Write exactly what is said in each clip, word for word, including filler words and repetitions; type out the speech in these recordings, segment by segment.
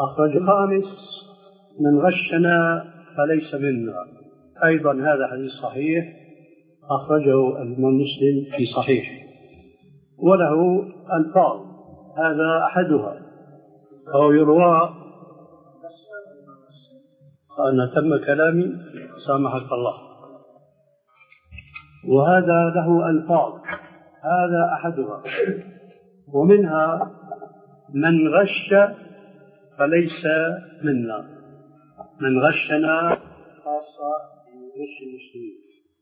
أخرج الخامس: من غشنا فليس منا. أيضا هذا حديث صحيح أخرجه الإمام مسلم في صحيحه وله ألفاظ، هذا أحدها. أو يروى أنا تم كلامي سامحك الله، وهذا له ألفاظ، هذا أحدها. ومنها: من غش فليس منا. من غشنا خاصة بغش المسلمين.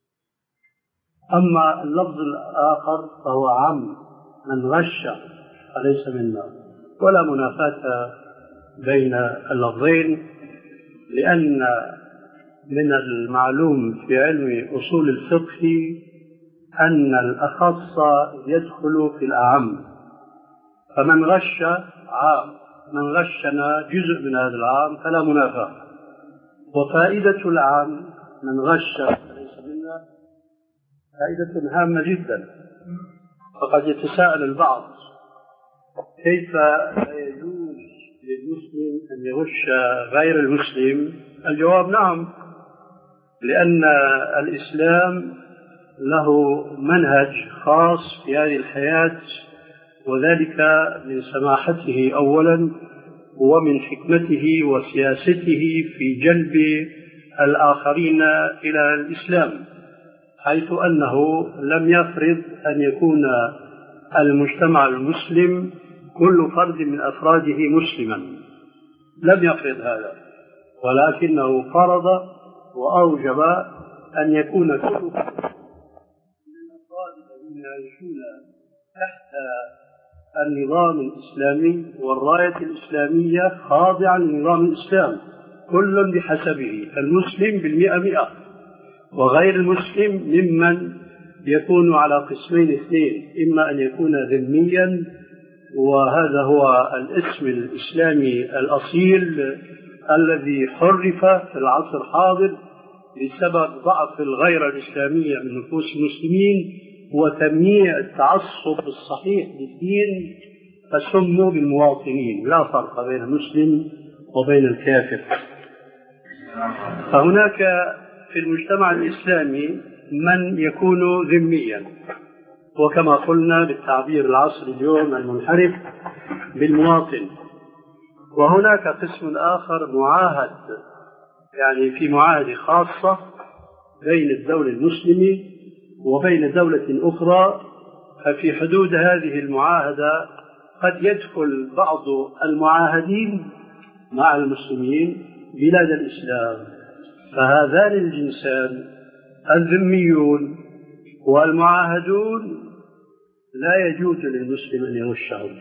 أما اللفظ الآخر فهو عام: من غش فليس منا. ولا منافاة بين اللفظين، لأن من المعلوم في علم أصول الفقه أن الأخص يدخل في الأعم، فمن غش عام، من غشنا جزء من هذا العام، فلا منافاة. وفائدة العام من غش فليس منا فائدة هامة جدا. فقد يتساءل البعض: كيف لا يجوز للمسلم أن يغش غير المسلم؟ الجواب: نعم، لأن الإسلام له منهج خاص في هذه الحياة، وذلك من سماحته أولا، ومن حكمته وسياسته في جلب الآخرين إلى الإسلام، حيث أنه لم يفرض أن يكون المجتمع المسلم كل فرد من أفراده مسلما، لم يفرض هذا، ولكنه فرض وأوجب أن يكون كل فرد من الأفراد الذين يعيشون تحت النظام الإسلامي والراية الإسلامية خاضعا لنظام الإسلام، كل بحسبه، المسلم بالمئة مئة، وغير المسلم ممن يكون على قسمين اثنين: إما أن يكون ذميا، وهذا هو الاسم الإسلامي الأصيل الذي حرف في العصر الحاضر بسبب ضعف الغيرة الإسلامية من نفوس المسلمين وتمييع التعصب الصحيح للدين، فسموا بالمواطنين، لا فرق بين المسلم وبين الكافر. فهناك في المجتمع الإسلامي من يكون ذميا، وكما قلنا بالتعبير العصري اليوم المنحرف بالمواطن. وهناك قسم آخر معاهد، يعني في معاهدة خاصة بين الدولة المسلمة وبين دولة أخرى، ففي حدود هذه المعاهدة قد يدخل بعض المعاهدين مع المسلمين بلاد الإسلام، فهذان الجنسان الذميون والمعاهدون لا يجوز للمسلم أن يغشهم.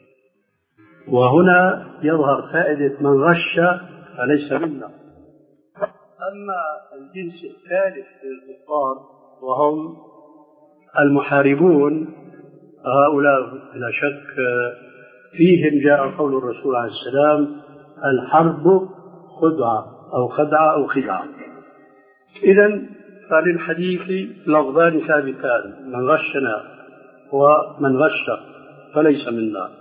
وهنا يظهر فائدة من غش فليس منا. أما الجنس الثالث للكفار وهم المحاربون، هؤلاء بلا شك فيهم جاء قول الرسول عليه السلام: الحرب خدعة أو خدعة أو خدعة. إذن فللحديث لفظان ثابتان: من غشنا ومن غش فليس منا.